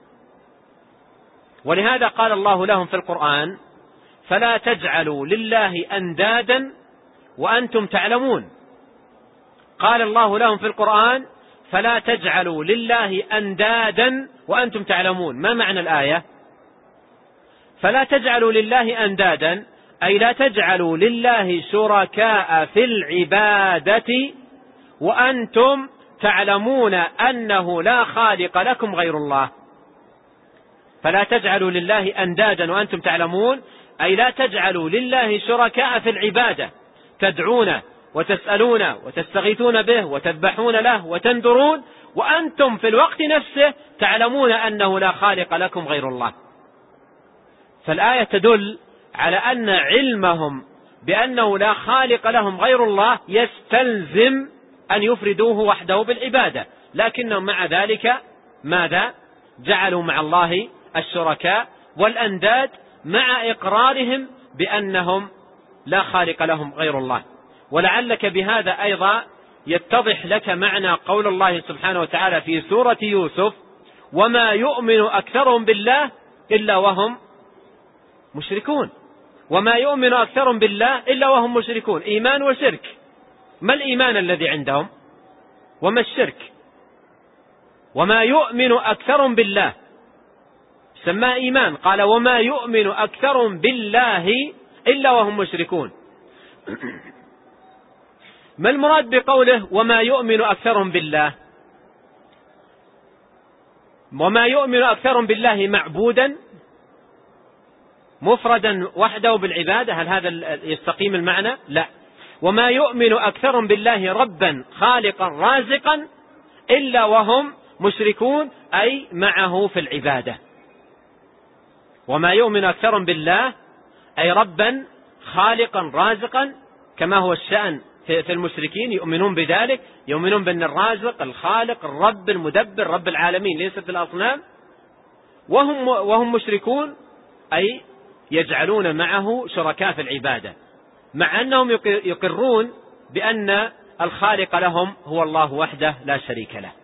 ولهذا قال الله لهم في القرآن: فلا تجعلوا لله أندادا وأنتم تعلمون. قال الله لهم في القرآن: فلا تجعلوا لله أندادا وأنتم تعلمون. ما معنى الآية؟ فلا تجعلوا لله أندادا أي لا تجعلوا لله شركاء في العبادة وأنتم تعلمون أنه لا خالق لكم غير الله. فلا تجعلوا لله أندادا وأنتم تعلمون أي لا تجعلوا لله شركاء في العبادة، تدعون وتسألون وتستغيثون به وتذبحون له وتنذرون، وأنتم في الوقت نفسه تعلمون أنه لا خالق لكم غير الله. فالآية تدل على أن علمهم بأنه لا خالق لهم غير الله يستلزم أن يفردوه وحده بالعبادة، لكنهم مع ذلك ماذا؟ جعلوا مع الله الشركاء والأنداد مع إقرارهم بأنهم لا خالق لهم غير الله. ولعلك بهذا أيضا يتضح لك معنى قول الله سبحانه وتعالى في سورة يوسف: وما يؤمن أكثرهم بالله إلا وهم مشركون. وما يؤمن أكثرهم بالله إلا وهم مشركون، إيمان وشرك. ما الإيمان الذي عندهم وما الشرك؟ وما يؤمن أكثرهم بالله سماه إيمان، قال وما يؤمن أكثرهم بالله إلا وهم مشركون. ما المراد بقوله وما يؤمن أكثرهم بالله؟ وما يؤمن أكثرهم بالله معبودا مفردا وحده بالعبادة، هل هذا يستقيم المعنى؟ لا. وما يؤمن أكثرهم بالله ربا خالقا رازقا إلا وهم مشركون، أي معه في العبادة. وما يؤمن أكثرهم بالله أي ربا خالقا رازقا، كما هو الشأن في المشركين، يؤمنون بذلك، يؤمنون بأن الرازق الخالق الرب المدبر رب العالمين ليست الأصنام، وهم, وهم مشركون أي يجعلون معه شركاء في العبادة، مع أنهم يقرون بأن الخالق لهم هو الله وحده لا شريك له.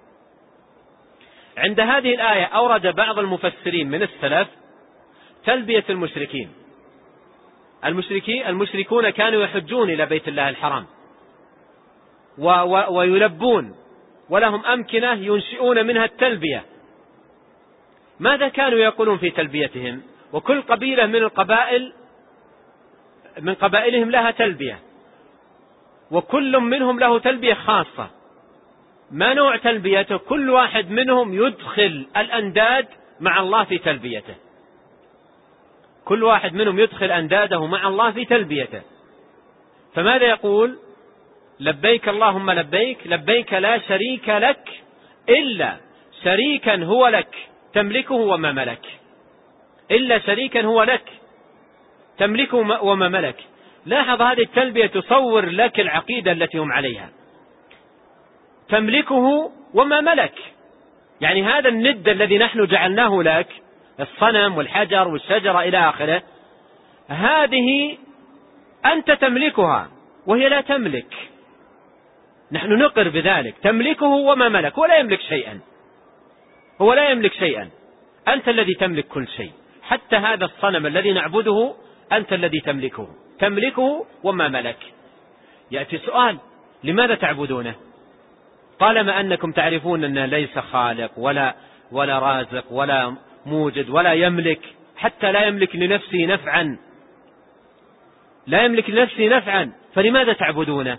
عند هذه الآية أورد بعض المفسرين من السلف تلبية المشركين. المشركين المشركون كانوا يحجون إلى بيت الله الحرام و و ويلبون، ولهم أمكنة ينشئون منها التلبية. ماذا كانوا يقولون في تلبيتهم؟ وكل قبيلة من القبائل من قبائلهم لها تلبية، وكل منهم له تلبية خاصة. ما نوع تلبيته؟ كل واحد منهم يدخل الأنداد مع الله في تلبيته، كل واحد منهم يدخل أنداده مع الله في تلبيته. فماذا يقول؟ لبيك اللهم لبيك، لبيك لا شريك لك إلا شريكا هو لك تملكه وما ملك، إلا شريكا هو لك تملكه وما ملك. لاحظ هذه التلبية تصور لك العقيدة التي هم عليها، تملكه وما ملك، يعني هذا الند الذي نحن جعلناه لك، الصنم والحجر والشجرة إلى آخره، هذه أنت تملكها وهي لا تملك. نحن نقر بذلك، تملكه وما ملك، ولا يملك شيئا، هو لا يملك شيئا، أنت الذي تملك كل شيء. حتى هذا الصنم الذي نعبده أنت الذي تملكه، تملكه وما ملك. يأتي سؤال: لماذا تعبدونه طالما أنكم تعرفون أنه ليس خالق ولا ولا رازق ولا موجد ولا يملك، حتى لا يملك لنفسه نفعا، لا يملك لنفسه نفعا، فلماذا تعبدونه؟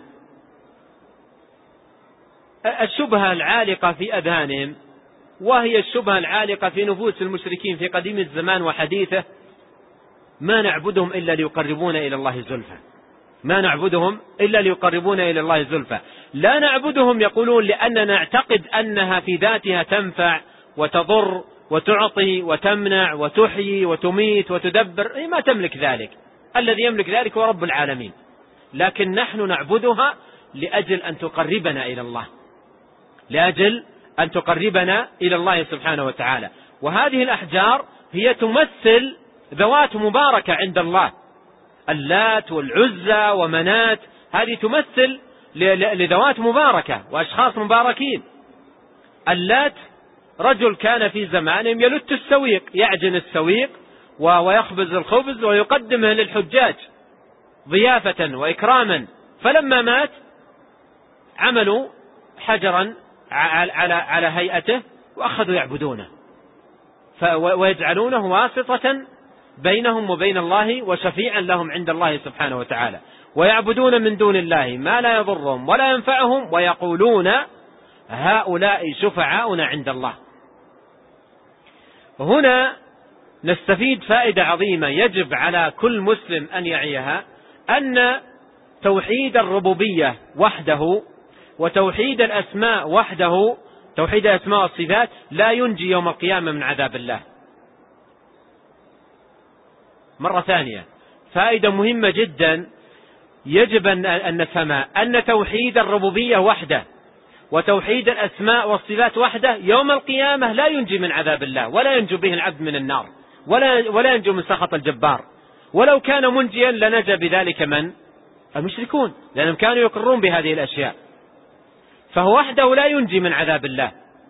الشبهة العالقة في أذهانهم، وهي الشبهة العالقة في نفوس المشركين في قديم الزمان وحديثه: ما نعبدهم إلا ليقربونا إلى الله زلفى، ما نعبدهم إلا ليقربونا إلى الله زلفى. لا نعبدهم يقولون لأننا نعتقد أنها في ذاتها تنفع وتضر وتعطي وتمنع وتحيي وتميت وتدبر، ما تملك ذلك، الذي يملك ذلك هو رب العالمين. لكن نحن نعبدها لأجل أن تقربنا إلى الله، لأجل أن تقربنا إلى الله سبحانه وتعالى. وهذه الأحجار هي تمثل ذوات مباركة عند الله، اللات والعزى ومنات، هذه تمثل لذوات مباركة وأشخاص مباركين. اللات رجل كان في زمانهم يلت السويق، يعجن السويق ويخبز الخبز ويقدمه للحجاج ضيافة وإكراما، فلما مات عملوا حجرا على على هيئته وأخذوا يعبدونه ويجعلونه واسطة بينهم وبين الله وشفيعا لهم عند الله سبحانه وتعالى، ويعبدون من دون الله ما لا يضرهم ولا ينفعهم، ويقولون هؤلاء شفعاؤنا عند الله. هنا نستفيد فائدة عظيمة يجب على كل مسلم أن يعيها، أن توحيد الربوبية وحده وتوحيد الأسماء وحده، توحيد الأسماء والصفات، لا ينجي يوم القيامة من عذاب الله. مرة ثانية، فائدة مهمة جدا يجب أن نفهمها، أن توحيد الربوبية وحده وتوحيد الأسماء والصفات وحده يوم القيامة لا ينجي من عذاب الله، ولا ينجو به العبد من النار، ولا ولا ينجو من سخط الجبار. ولو كان منجيا لنجى بذلك من؟ المشركون، لأنهم كانوا يقرون بهذه الأشياء. فهو وحده لا ينجي من عذاب الله،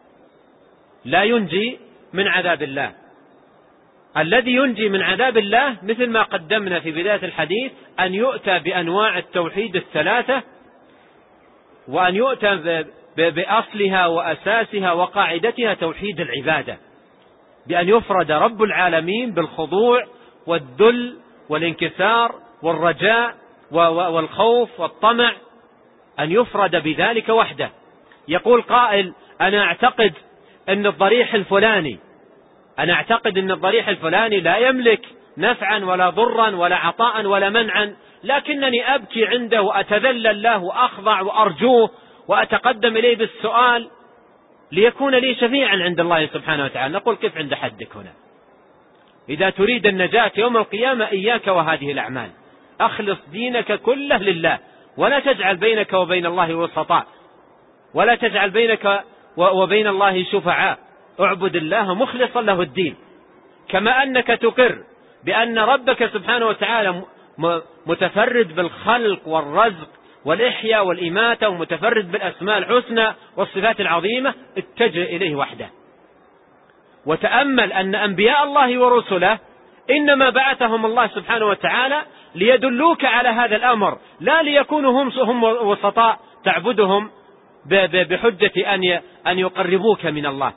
لا ينجي من عذاب الله. الذي ينجي من عذاب الله مثل ما قدمنا في بداية الحديث أن يؤتى بأنواع التوحيد الثلاثة، وأن يؤتى بأصلها وأساسها وقاعدتها، توحيد العبادة، بأن يفرد رب العالمين بالخضوع والذل والانكسار والرجاء والخوف والطمع، أن يفرد بذلك وحده. يقول قائل: أنا أعتقد أن الضريح الفلاني أنا أعتقد أن الضريح الفلاني لا يملك نفعا ولا ضرا ولا عطاء ولا منعا، لكنني أبكي عنده وأتذلل له وأخضع وأرجوه وأتقدم إليه بالسؤال ليكون لي شفيعا عند الله سبحانه وتعالى. نقول: كيف عند حدك هنا؟ إذا تريد النجاة يوم القيامة إياك وهذه الأعمال، أخلص دينك كله لله، ولا تجعل بينك وبين الله وسطاء، ولا تجعل بينك وبين الله شفعاء، اعبد الله مخلصا له الدين. كما أنك تقر بأن ربك سبحانه وتعالى متفرد بالخلق والرزق والإحياء والإماتة، ومتفرد بالأسماء الحسنى والصفات العظيمة، اتجه إليه وحده. وتأمل أن أنبياء الله ورسله إنما بعثهم الله سبحانه وتعالى ليدلوك على هذا الأمر، لا ليكونوا هم هم وسطاء تعبدهم بحجة أن يقربوك من الله.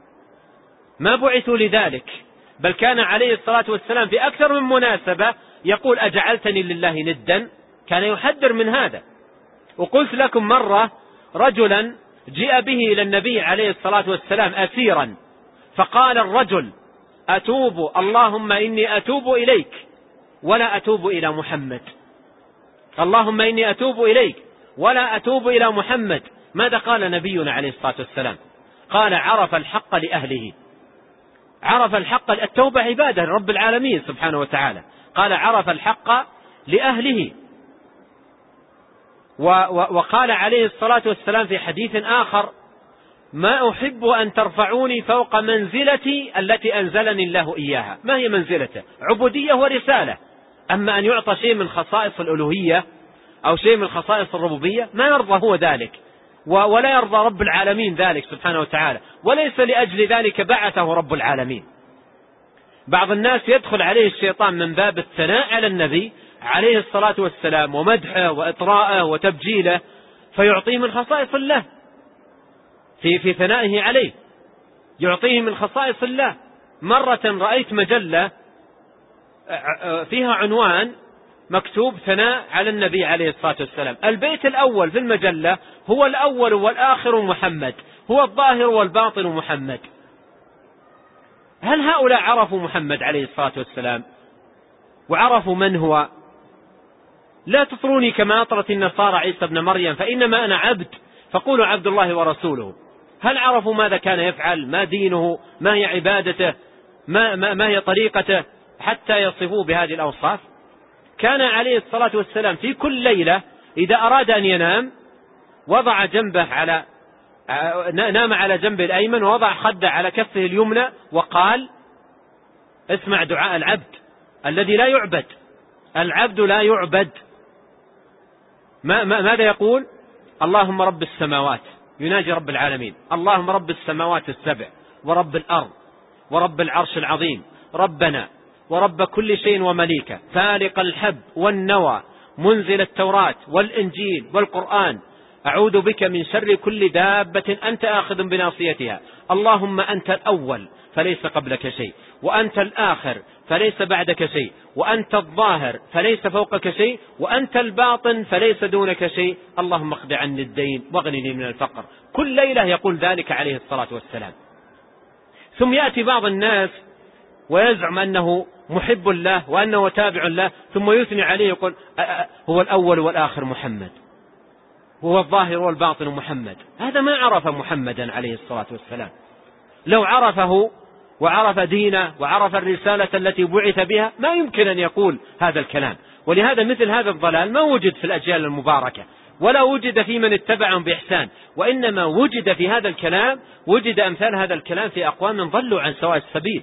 ما بعثوا لذلك، بل كان عليه الصلاة والسلام في أكثر من مناسبة يقول: أجعلتني لله ندا؟ كان يحذر من هذا. وقلت لكم مرة رجلا جاء به إلى النبي عليه الصلاة والسلام أسيرا، فقال الرجل: أتوب اللهم إني أتوب إليك ولا أتوب إلى محمد، اللهم إني أتوب إليك ولا أتوب إلى محمد. ماذا قال نبينا عليه الصلاة والسلام؟ قال: عرف الحق لأهله، عرف الحق. التوبة عبادة رب العالمين سبحانه وتعالى، قال: عرف الحق لأهله. وقال عليه الصلاة والسلام في حديث آخر: ما أحب أن ترفعوني فوق منزلتي التي أنزلني الله إياها. ما هي منزلته؟ عبودية ورسالة. أما أن يعطى شيء من خصائص الألوهية أو شيء من خصائص الربوبية ما يرضى هو ذلك، ولا يرضى رب العالمين ذلك سبحانه وتعالى، وليس لأجل ذلك بعثه رب العالمين. بعض الناس يدخل عليه الشيطان من باب الثناء على النبي عليه الصلاة والسلام ومدحه وإطراءه وتبجيله، فيعطيه من خصائص الله في في ثنائه عليه، يعطيه من خصائص الله. مرة رأيت مجلة فيها عنوان مكتوب ثناء على النبي عليه الصلاة والسلام، البيت الأول في المجلة هو الأول والآخر محمد، هو الظاهر والباطن محمد. هل هؤلاء عرفوا محمد عليه الصلاة والسلام وعرفوا من هو؟ لا تطروني كما أطرت النصارى عيسى ابن مريم فإنما أنا عبد فقولوا عبد الله ورسوله. هل عرفوا ماذا كان يفعل؟ ما دينه؟ ما هي عبادته؟ ما, ما, ما هي طريقته حتى يصفوه بهذه الأوصاف؟ كان عليه الصلاة والسلام في كل ليلة إذا أراد أن ينام وضع جنبه على نام على جنبه الأيمن ووضع خده على كفه اليمنى وقال: اسمع دعاء العبد الذي لا يعبد، العبد لا يعبد. ما ماذا يقول؟ اللهم رب السماوات، يناجي رب العالمين، اللهم رب السماوات السبع ورب الأرض ورب العرش العظيم، ربنا ورب كل شيء ومليكه، فالق الحب والنوى، منزل التوراة والإنجيل والقرآن، أعوذ بك من شر كل دابة أنت آخذ بناصيتها، اللهم أنت الأول فليس قبلك شيء، وأنت الآخر فليس بعدك شيء، وأنت الظاهر فليس فوقك شيء، وأنت الباطن فليس دونك شيء، اللهم اقض عني الدين واغنني من الفقر. كل ليلة يقول ذلك عليه الصلاة والسلام. ثم يأتي بعض الناس ويزعم أنه محب الله وأنه تابع له، ثم يثني عليه يقول هو الأول والآخر محمد، هو الظاهر والباطن محمد. هذا ما عرف محمدا عليه الصلاة والسلام. لو عرفه وعرف دينه وعرف الرسالة التي بعث بها ما يمكن أن يقول هذا الكلام. ولهذا مثل هذا الضلال ما وجد في الأجيال المباركة ولا وجد في من اتبعهم بإحسان، وإنما وجد في هذا الكلام، وجد أمثال هذا الكلام في أقوام ضلوا عن سواء السبيل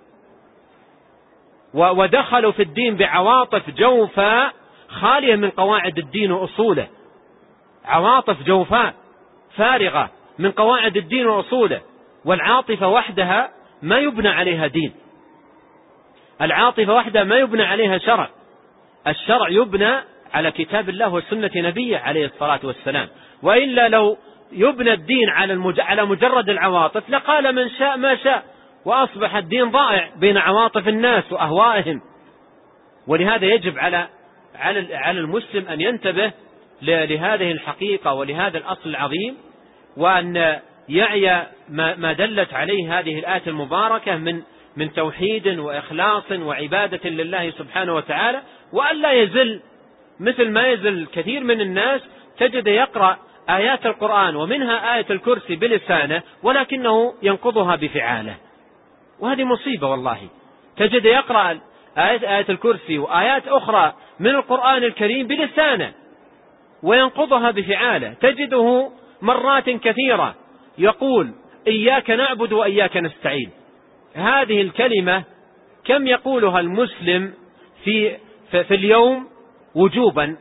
ودخلوا في الدين بعواطف جوفاء خالية من قواعد الدين وأصوله، عواطف جوفاء فارغة من قواعد الدين وأصوله. والعاطفة وحدها ما يبنى عليها دين، العاطفة وحدها ما يبنى عليها شرع. الشرع يبنى على كتاب الله وسنة نبيه عليه الصلاة والسلام، وإلا لو يبنى الدين على على مجرد العواطف لقال من شاء ما شاء، وأصبح الدين ضائع بين عواطف الناس وأهوائهم. ولهذا يجب على على المسلم أن ينتبه لهذه الحقيقة ولهذا الأصل العظيم، وأن يعي ما دلت عليه هذه الآية المباركة من من توحيد وإخلاص وعبادة لله سبحانه وتعالى، وأن لا يزل مثل ما يزل كثير من الناس تجد يقرأ آيات القرآن ومنها آية الكرسي بلسانه ولكنه ينقضها بفعاله، وهذه مصيبة والله. تجد يقرأ آية, آية الكرسي وآيات أخرى من القرآن الكريم بلسانه وينقضها بفعاله. تجده مرات كثيرة يقول إياك نعبد وإياك نستعين. هذه الكلمة كم يقولها المسلم في, في, في اليوم وجوبا؟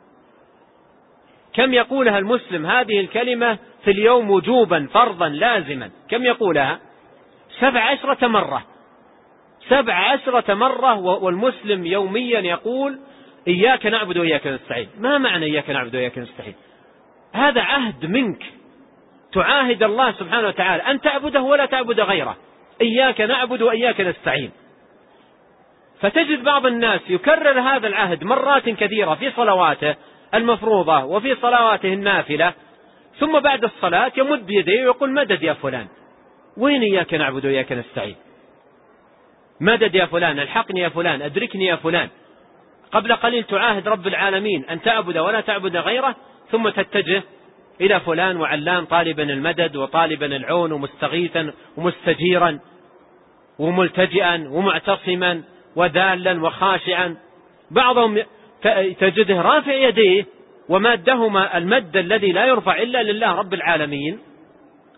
كم يقولها المسلم هذه الكلمة في اليوم وجوبا فرضا لازما؟ كم يقولها؟ سبع عشرة مرة، سبع عشرة مرة. والمسلم يوميا يقول إياك نعبد وإياك نستعين. ما معنى إياك نعبد وإياك نستعين؟ هذا عهد منك، تعاهد الله سبحانه وتعالى أن تعبده ولا تعبد غيره. إياك نعبد وإياك نستعين. فتجد بعض الناس يكرر هذا العهد مرات كثيرة في صلواته المفروضة وفي صلواته النافلة، ثم بعد الصلاة يمد يديه ويقول مدد يا فلان. وين إياك نعبد وإياك نستعين؟ مدد يا فلان، الحقني يا فلان، أدركني يا فلان. قبل قليل تعاهد رب العالمين أن تعبد ولا تعبد غيره، ثم تتجه إلى فلان وعلان طالبا المدد وطالبا العون ومستغيثا ومستجيرا وملتجئا ومعتصما وذالا وخاشعا. بعضهم تجده رافع يديه ومادهما المد الذي لا يرفع إلا لله رب العالمين،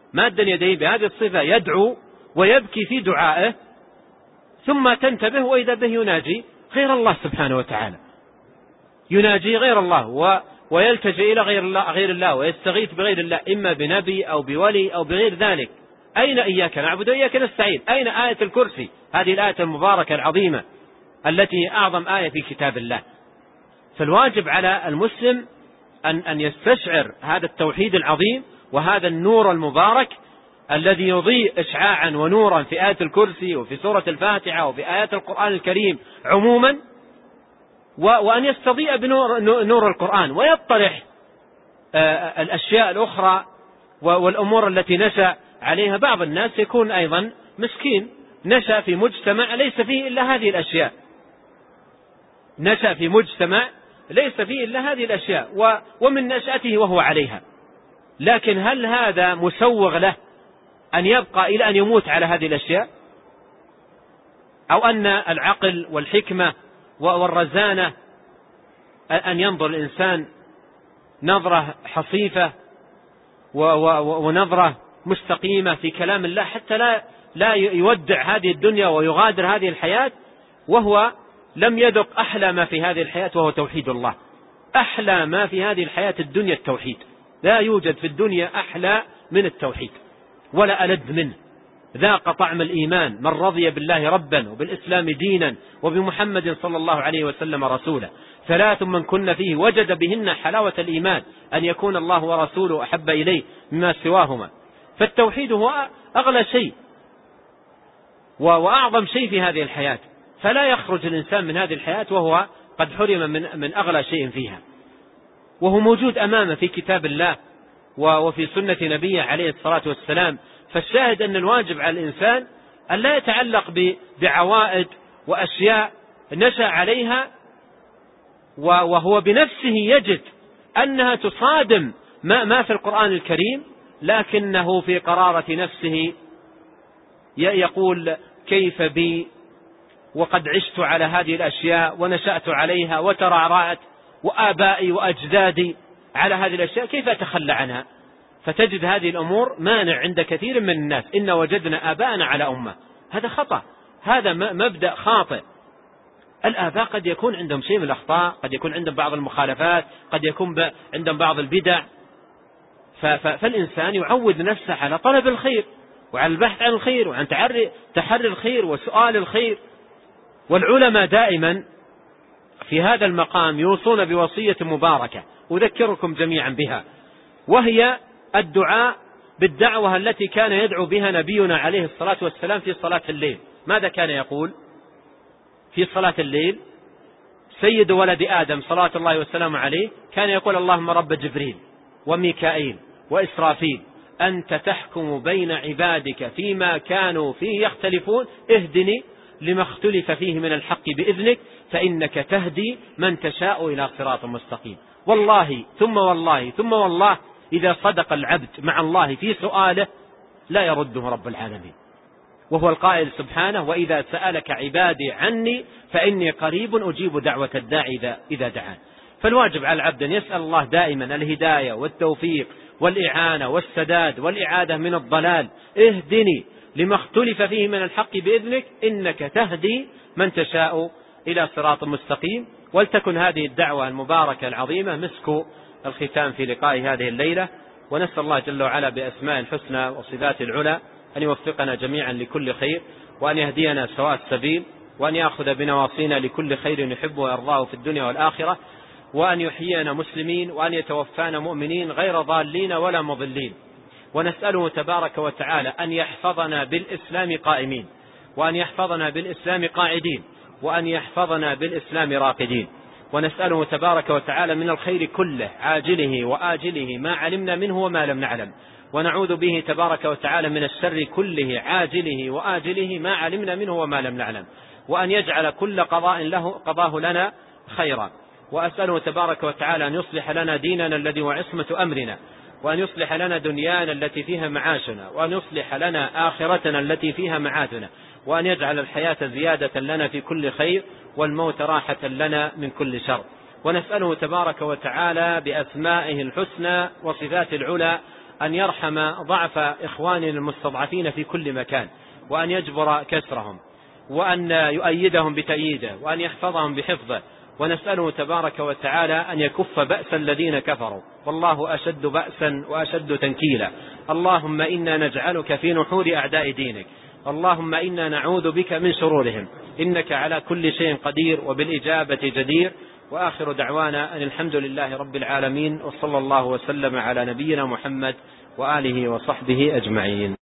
مادا يديه بهذه الصفة يدعو ويبكي في دعائه، ثم تنتبه وإذا به يناجي غير الله سبحانه وتعالى، يناجي غير الله ويلتجئ إلى غير الله, غير الله ويستغيث بغير الله، إما بنبي أو بولي أو بغير ذلك. أين إياك نعبد وإياك نستعين؟ أين آية الكرسي، هذه الآية المباركة العظيمة التي هي أعظم آية في كتاب الله؟ فالواجب على المسلم أن, أن يستشعر هذا التوحيد العظيم وهذا النور المبارك الذي يضيء إشعاعا ونورا في آية الكرسي وفي سورة الفاتحة وفي آيات القرآن الكريم عموما، وأن يستضيء بنور نور القرآن ويطرح الأشياء الأخرى والأمور التي نشأ عليها. بعض الناس يكون أيضا مسكين، نشأ في مجتمع ليس فيه إلا هذه الأشياء، نشأ في مجتمع ليس فيه إلا هذه الأشياء ومن نشأته وهو عليها، لكن هل هذا مسوغ له أن يبقى إلى أن يموت على هذه الأشياء؟ أو أن العقل والحكمة والرزانة أن ينظر الإنسان نظرة حصيفة ونظرة مستقيمة في كلام الله حتى لا لا يودع هذه الدنيا ويغادر هذه الحياة وهو لم يذق أحلى ما في هذه الحياة وهو توحيد الله. أحلى ما في هذه الحياة الدنيا التوحيد، لا يوجد في الدنيا أحلى من التوحيد ولا ألذ منه. ذاق طعم الإيمان من رضي بالله ربا وبالإسلام دينا وبمحمد صلى الله عليه وسلم رسولا. ثلاث من كن فيه وجد بهن حلاوة الإيمان، أن يكون الله ورسوله أحب إليه مما سواهما. فالتوحيد هو أغلى شيء وأعظم شيء في هذه الحياة، فلا يخرج الإنسان من هذه الحياة وهو قد حرم من, من أغلى شيء فيها، وهو موجود أمامه في كتاب الله وفي سنة نبيه عليه الصلاة والسلام. فالشاهد أن الواجب على الإنسان أن لا يتعلق بعوائد وأشياء نشأ عليها وهو بنفسه يجد أنها تصادم ما, ما في القرآن الكريم، لكنه في قرارة نفسه يقول كيف بي وقد عشت على هذه الأشياء ونشأت عليها وترعرعت وآبائي وأجدادي على هذه الأشياء، كيف أتخلى عنها؟ فتجد هذه الأمور مانع عند كثير من الناس. إن وجدنا آباءنا على أمة، هذا خطأ، هذا مبدأ خاطئ. الآباء قد يكون عندهم شيء من الأخطاء، قد يكون عندهم بعض المخالفات، قد يكون عندهم بعض البدع، فالإنسان يعود نفسه على طلب الخير وعلى البحث عن الخير وعن تحري الخير وسؤال الخير. والعلماء دائما في هذا المقام يوصون بوصية مباركة أذكركم جميعا بها، وهي الدعاء بالدعوة التي كان يدعو بها نبينا عليه الصلاة والسلام في صلاة الليل. ماذا كان يقول في صلاة الليل؟ سيد ولد آدم صلاة الله والسلام عليه كان يقول اللهم رب جبريل وميكائيل وإسرافيل أنت تحكم بين عبادك فيما كانوا فيه يختلفون اهدني لما اختلف فيه من الحق بإذنك فإنك تهدي من تشاء إلى صراط مستقيم. والله ثم والله ثم والله إذا صدق العبد مع الله في سؤاله لا يرده رب العالمين، وهو القائل سبحانه وإذا سألك عبادي عني فإني قريب أجيب دعوة الداعي إذا دعان. فالواجب على العبد أن يسأل الله دائما الهداية والتوفيق والإعانة والسداد والإعادة من الضلال. اهدني لما اختلف فيه من الحق بإذنك إنك تهدي من تشاء إلى صراط مستقيم. ولتكن هذه الدعوة المباركة العظيمة مسك الختام في لقاء هذه الليلة، ونسأل الله جل وعلا بأسماء الحسنى وصفات العلى أن يوفقنا جميعا لكل خير، وأن يهدينا سواء السبيل، وأن يأخذ بنواصينا لكل خير يحبه ويرضاه في الدنيا والآخرة، وأن يحيينا مسلمين، وأن يتوفانا مؤمنين غير ضالين ولا مضلين. ونسأله تبارك وتعالى أن يحفظنا بالإسلام قائمين، وأن يحفظنا بالإسلام قاعدين، وأن يحفظنا بالإسلام راقدين. ونسأله تبارك وتعالى من الخير كله عاجله وآجله ما علمنا منه وما لم نعلم، ونعوذ به تبارك وتعالى من الشر كله عاجله وآجله ما علمنا منه وما لم نعلم، وأن يجعل كل قضاء له قضاه لنا خيرا. وأسأله تبارك وتعالى أن يصلح لنا ديننا الذي هو عصمة أمرنا، وأن يصلح لنا دنيانا التي فيها معاشنا، وأن يصلح لنا آخرتنا التي فيها معادنا، وأن يجعل الحياة زيادة لنا في كل خير والموت راحة لنا من كل شر. ونسأله تبارك وتعالى بأسمائه الحسنى وصفات العلى أن يرحم ضعف إخواننا المستضعفين في كل مكان، وأن يجبر كسرهم، وأن يؤيدهم بتأييده، وأن يحفظهم بحفظه. ونسأله تبارك وتعالى أن يكف بأس الذين كفروا، والله أشد بأسا وأشد تنكيلا. اللهم إنا نجعلك في نحور أعداء دينك، اللهم إنا نعوذ بك من شرورهم، إنك على كل شيء قدير وبالإجابة جدير. وآخر دعوانا أن الحمد لله رب العالمين، وصلى الله وسلم على نبينا محمد وآله وصحبه أجمعين.